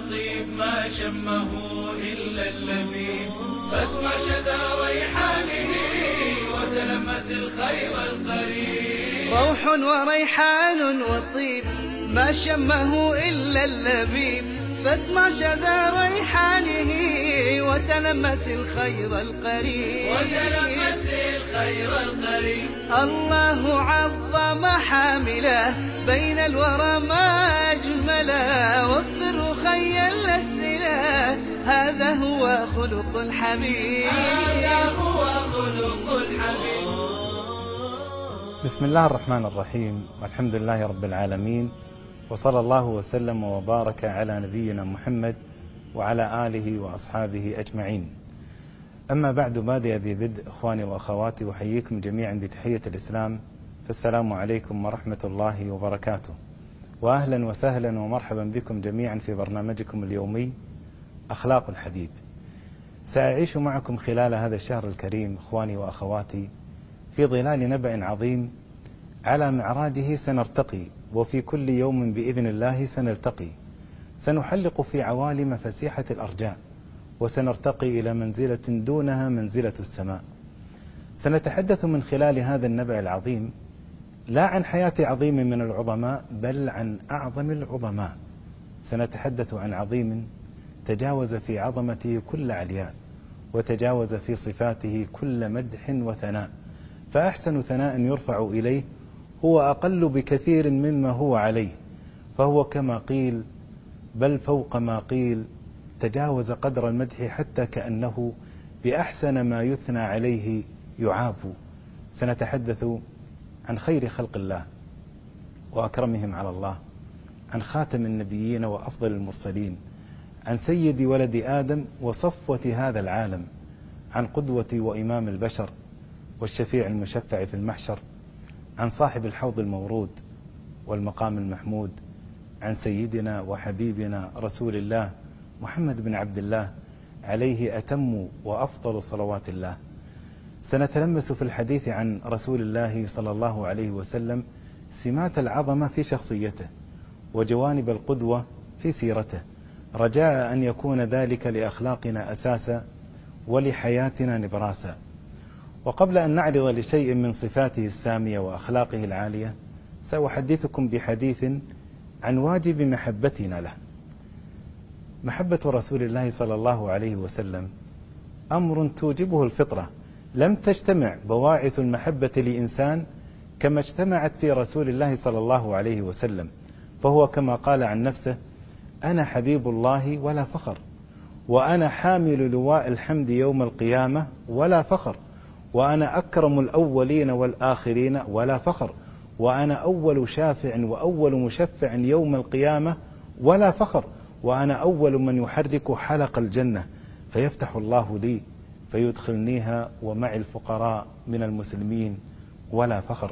والطيب ما شمه إلا اللبيب، فاسمع شذا ريحانه وتلمس الخير القريب. روح وريحان والطيب ما شمه إلا اللبيب، فاسمع شذا ريحانه وتلمس الخير القريب. الله عظم حامله بين الورى ما أجمله، وفر رخيا الأسئلة هذا هو خلق الحبيب. بسم الله الرحمن الرحيم، والحمد لله رب العالمين، وصلى الله وسلم وبارك على نبينا محمد وعلى آله وأصحابه أجمعين. أما بعد، بادئ ذي بدء إخواني وأخواتي، أحييكم جميعا بتحية الإسلام، فالسلام عليكم ورحمة الله وبركاته، وأهلا وسهلا ومرحبا بكم جميعا في برنامجكم اليومي أخلاق الحبيب. سأعيش معكم خلال هذا الشهر الكريم إخواني وأخواتي في ظلال نبأ عظيم، على معراجه سنرتقي، وفي كل يوم بإذن الله سنلتقي، سنحلق في عوالم فسيحة الأرجاء، وسنرتقي إلى منزلة دونها منزلة السماء. سنتحدث من خلال هذا النبأ العظيم لا عن حياة عظيم من العظماء، بل عن أعظم العظماء. سنتحدث عن عظيم تجاوز في عظمته كل علياء، وتجاوز في صفاته كل مدح وثناء، فأحسن ثناء يرفع إليه هو أقل بكثير مما هو عليه، فهو كما قيل بل فوق ما قيل، تجاوز قدر المدح حتى كأنه بأحسن ما يثنى عليه يعاب. سنتحدث عن خير خلق الله وأكرمهم على الله، عن خاتم النبيين وأفضل المرسلين، عن سيد ولد آدم وصفوة هذا العالم، عن قدوة وإمام البشر والشفيع المشفع في المحشر، عن صاحب الحوض المورود والمقام المحمود، عن سيدنا وحبيبنا رسول الله محمد بن عبد الله، عليه أتم وأفضل صلوات الله. سنتلمس في الحديث عن رسول الله صلى الله عليه وسلم سمات العظمة في شخصيته، وجوانب القدوة في سيرته، رجاء أن يكون ذلك لأخلاقنا أساسا ولحياتنا نبراسا. وقبل أن نعرض لشيء من صفاته السامية وأخلاقه العالية، سأحدثكم بحديث عن واجب محبتنا له. محبة رسول الله صلى الله عليه وسلم أمر توجبه الفطرة، لم تجتمع بواعث المحبة لإنسان كما اجتمعت في رسول الله صلى الله عليه وسلم، فهو كما قال عن نفسه: أنا حبيب الله ولا فخر، وأنا حامل لواء الحمد يوم القيامة ولا فخر، وأنا أكرم الأولين والآخرين ولا فخر، وأنا أول شافع وأول مشفع يوم القيامة ولا فخر، وأنا أول من يحرك حلق الجنة فيفتح الله لي فيدخلنيها ومعي الفقراء من المسلمين ولا فخر.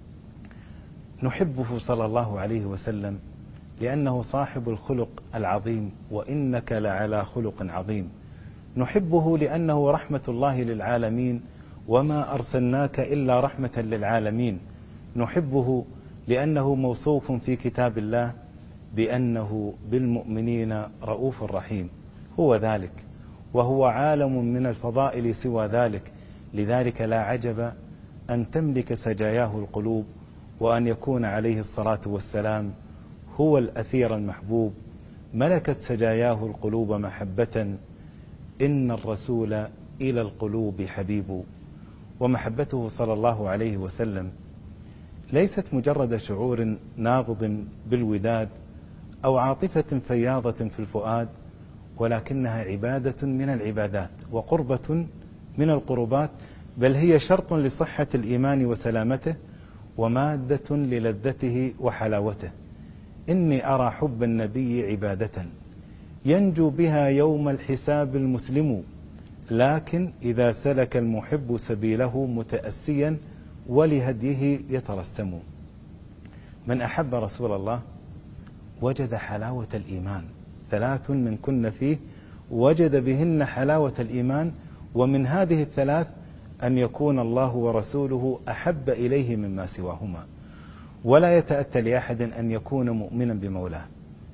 نحبه صلى الله عليه وسلم لأنه صاحب الخلق العظيم، وإنك لعلى خلق عظيم. نحبه لأنه رحمة الله للعالمين، وما أرسلناك إلا رحمة للعالمين. نحبه لأنه موصوف في كتاب الله بأنه بالمؤمنين رؤوف رحيم، هو ذلك، وهو عالم من الفضائل سوى ذلك، لذلك لا عجب أن تملك سجاياه القلوب، وأن يكون عليه الصلاة والسلام هو الأثير المحبوب. ملكت سجاياه القلوب محبة، إن الرسول إلى القلوب حبيب. ومحبته صلى الله عليه وسلم ليست مجرد شعور نابض بالوداد أو عاطفة فياضة في الفؤاد، ولكنها عبادة من العبادات وقربة من القربات، بل هي شرط لصحة الإيمان وسلامته، ومادة للذته وحلاوته. إني أرى حب النبي عبادة ينجو بها يوم الحساب المسلم، لكن إذا سلك المحب سبيله متأسيا ولهديه يترسم. من أحب رسول الله وجد حلاوة الإيمان، 3 من كن فيه وجد بهن حلاوة الإيمان، ومن هذه ال3 أن يكون الله ورسوله أحب إليه مما سواهما. ولا يتأتى لأحد أن يكون مؤمنا بمولاه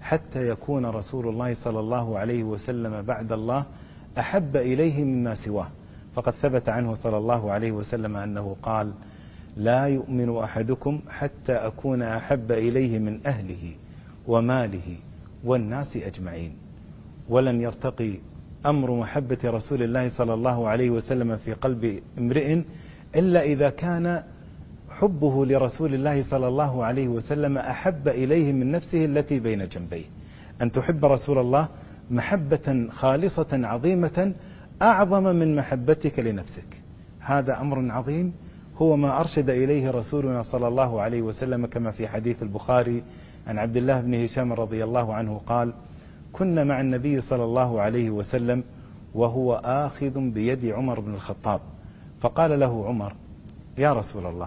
حتى يكون رسول الله صلى الله عليه وسلم بعد الله أحب إليه مما سواه. فقد ثبت عنه صلى الله عليه وسلم أنه قال: لا يؤمن أحدكم حتى أكون أحب إليه من أهله وماله والناس أجمعين. ولن يرتقي أمر محبة رسول الله صلى الله عليه وسلم في قلب امرئ إلا إذا كان حبه لرسول الله صلى الله عليه وسلم أحب إليه من نفسه التي بين جنبيه. أن تحب رسول الله محبة خالصة عظيمة أعظم من محبتك لنفسك. هذا أمر عظيم، هو ما أرشد إليه رسولنا صلى الله عليه وسلم، كما في حديث البخاري عن عبد الله بن هشام رضي الله عنه قال: كنا مع النبي صلى الله عليه وسلم وهو آخذ بيد عمر بن الخطاب، فقال له عمر: يا رسول الله،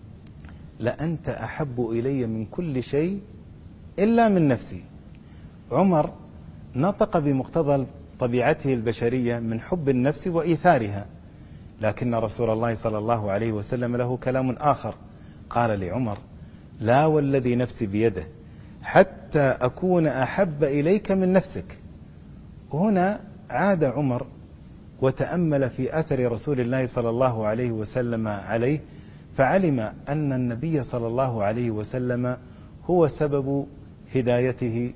لأنت أحب إلي من كل شيء إلا من نفسي. عمر نطق بمقتضى طبيعته البشرية من حب النفس وإيثارها، لكن رسول الله صلى الله عليه وسلم له كلام آخر، قال لعمر: لا والذي نفسي بيده حتى أكون أحب إليك من نفسك. هنا عاد عمر وتأمل في أثر رسول الله صلى الله عليه وسلم عليه، فعلم أن النبي صلى الله عليه وسلم هو سبب هدايته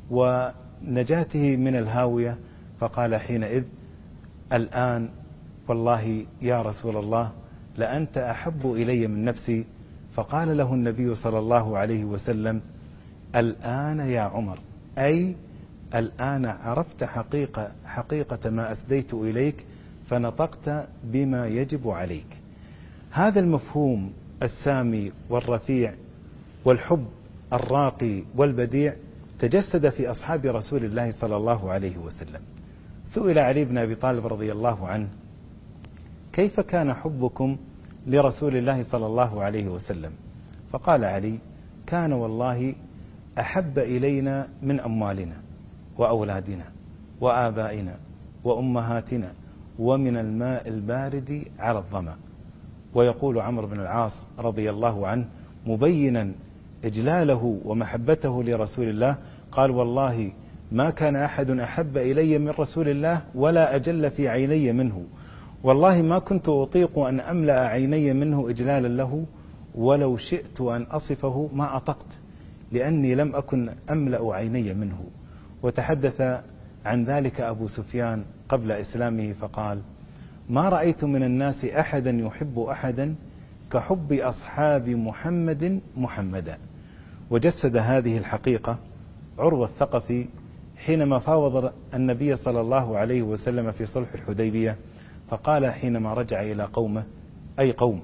ونجاته من الهاوية، فقال حينئذ: الآن والله يا رسول الله لأنت أحب إلي من نفسي. فقال له النبي صلى الله عليه وسلم: الآن يا عمر، أي الآن عرفت حقيقة ما أسديت إليك، فنطقت بما يجب عليك. هذا المفهوم السامي والرفيع والحب الراقي والبديع تجسد في أصحاب رسول الله صلى الله عليه وسلم. سئل علي بن أبي طالب رضي الله عنه: كيف كان حبكم لرسول الله صلى الله عليه وسلم؟ فقال علي: كان والله أحب إلينا من أموالنا وأولادنا وآبائنا وأمهاتنا ومن الماء البارد على الظمأ. ويقول عمرو بن العاص رضي الله عنه مبينا إجلاله ومحبته لرسول الله، قال: والله ما كان أحد أحب إلي من رسول الله ولا أجل في عيني منه، والله ما كنت أطيق أن أملأ عيني منه إجلالا له، ولو شئت أن أصفه ما أطقت، لأني لم أكن أملأ عيني منه. وتحدث عن ذلك أبو سفيان قبل إسلامه فقال: ما رأيت من الناس أحدا يحب أحدا كحب أصحاب محمد محمدا. وجسد هذه الحقيقة عروة الثقفي حينما فاوض النبي صلى الله عليه وسلم في صلح الحديبية، فقال حينما رجع إلى قومه: أي قوم،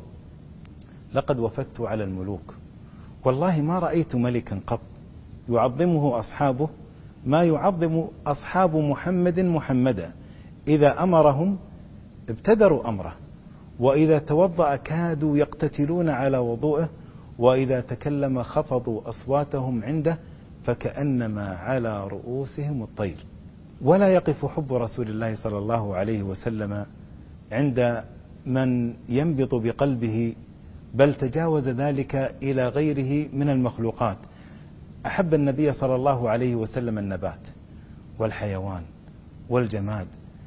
لقد وفدت على الملوك، والله ما رأيت ملكا قط يعظمه أصحابه ما يعظم أصحاب محمد محمدا. إذا أمرهم ابتدروا أمره، وإذا توضأ كادوا يقتتلون على وضوءه، وإذا تكلم خفضوا أصواتهم عنده فكأنما على رؤوسهم الطير. ولا يقف حب رسول الله صلى الله عليه وسلم عند من ينبض بقلبه، بل تجاوز ذلك إلى غيره من المخلوقات. أحب النبي صلى الله عليه وسلم النبات والحيوان والجماد،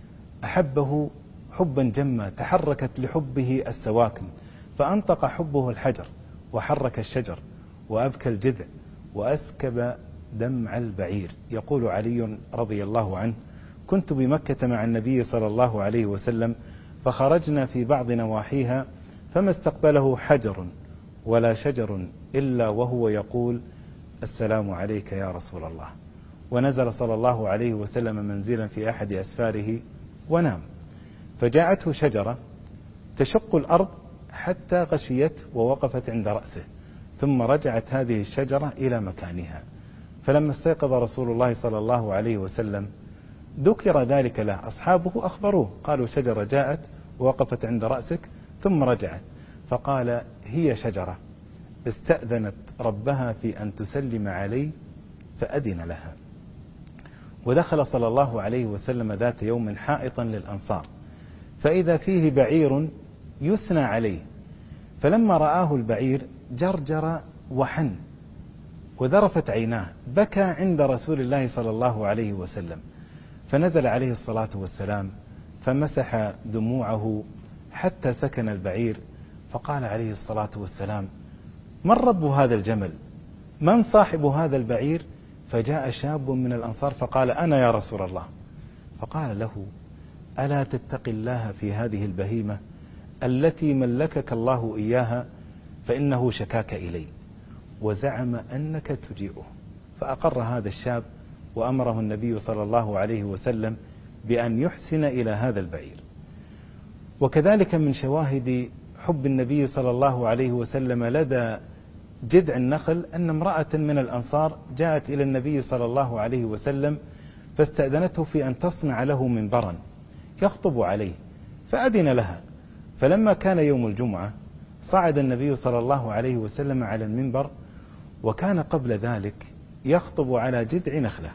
أحبه حبا جما تحركت لحبه السواكن، فأنطق حبه الحجر وحرك الشجر وأبكى الجذع وأسكب دمع البعير. يقول علي رضي الله عنه: كنت بمكة مع النبي صلى الله عليه وسلم، فخرجنا في بعض نواحيها، فما استقبله حجر ولا شجر إلا وهو يقول: السلام عليك يا رسول الله. ونزل صلى الله عليه وسلم منزلا في أحد أسفاره ونام، فجاءته شجرة تشق الأرض حتى غشيت ووقفت عند رأسه، ثم رجعت هذه الشجرة إلى مكانها. فلما استيقظ رسول الله صلى الله عليه وسلم ذكر ذلك له، أصحابه أخبروه قالوا: شجرة جاءت ووقفت عند رأسك ثم رجعت. فقال: هي شجرة استأذنت ربها في أن تسلم علي فأذن لها. ودخل صلى الله عليه وسلم ذات يوم حائطا للأنصار، فإذا فيه بعير يثنى عليه، فلما رآه البعير جرجر وحن، وذرفت عيناه، بكى عند رسول الله صلى الله عليه وسلم، فنزل عليه الصلاة والسلام فمسح دموعه حتى سكن البعير، فقال عليه الصلاة والسلام: من رب هذا الجمل؟ من صاحب هذا البعير؟ فجاء شاب من الأنصار فقال: أنا يا رسول الله. فقال له: ألا تتقي الله في هذه البهيمة التي ملكك الله إياها؟ فإنه شكاك إلي وزعم أنك تجيئه. فأقر هذا الشاب، وأمره النبي صلى الله عليه وسلم بأن يحسن إلى هذا البعير. وكذلك من شواهد حب النبي صلى الله عليه وسلم لدى جذع النخل أن امرأة من الأنصار جاءت إلى النبي صلى الله عليه وسلم فاستأذنته في أن تصنع له منبرا يخطب عليه، فأذن لها. فلما كان يوم الجمعة صعد النبي صلى الله عليه وسلم على المنبر، وكان قبل ذلك يخطب على جذع نخلة.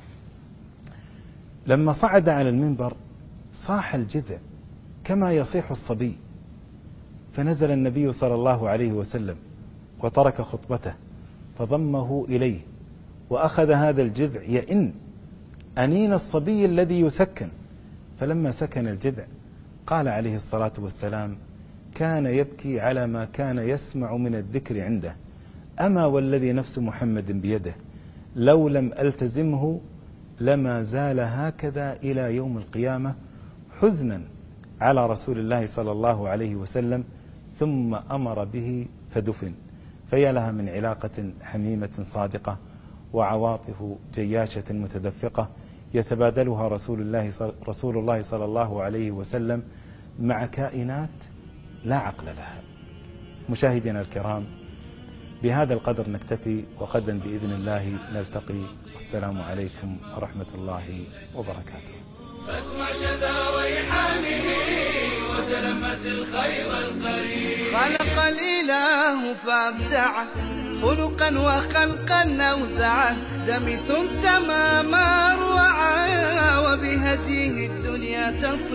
لما صعد على المنبر صاح الجذع كما يصيح الصبي، فنزل النبي صلى الله عليه وسلم وترك خطبته فضمه إليه، وأخذ هذا الجذع يئن أنين الصبي الذي يسكن. فلما سكن الجذع قال عليه الصلاة والسلام: كان يبكي على ما كان يسمع من الذكر عنده، أما والذي نفس محمد بيده لو لم ألتزمه لما زال هكذا إلى يوم القيامة، حزنا على رسول الله صلى الله عليه وسلم. ثم أمر به فدفن. فيا لها من علاقة حميمة صادقة وعواطف جياشة متدفقة يتبادلها رسول الله صلى الله عليه وسلم مع كائنات لا عقل لها. مشاهدينا الكرام، بهذا القدر نكتفي، وغدا بإذن الله نلتقي، والسلام عليكم ورحمة الله وبركاته. فاسمع شذا ريحانه وتلمس الخير القريب. خلق الإله فابدعه خلقا وخلقا أوزعه، دمث سما ما روعه وبهديه الدنيا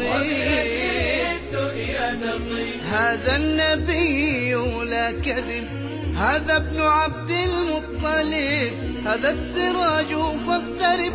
تطيب. هذا النبي لا كذب، هذا ابن عبد المطلب، هذا السراج فاقترب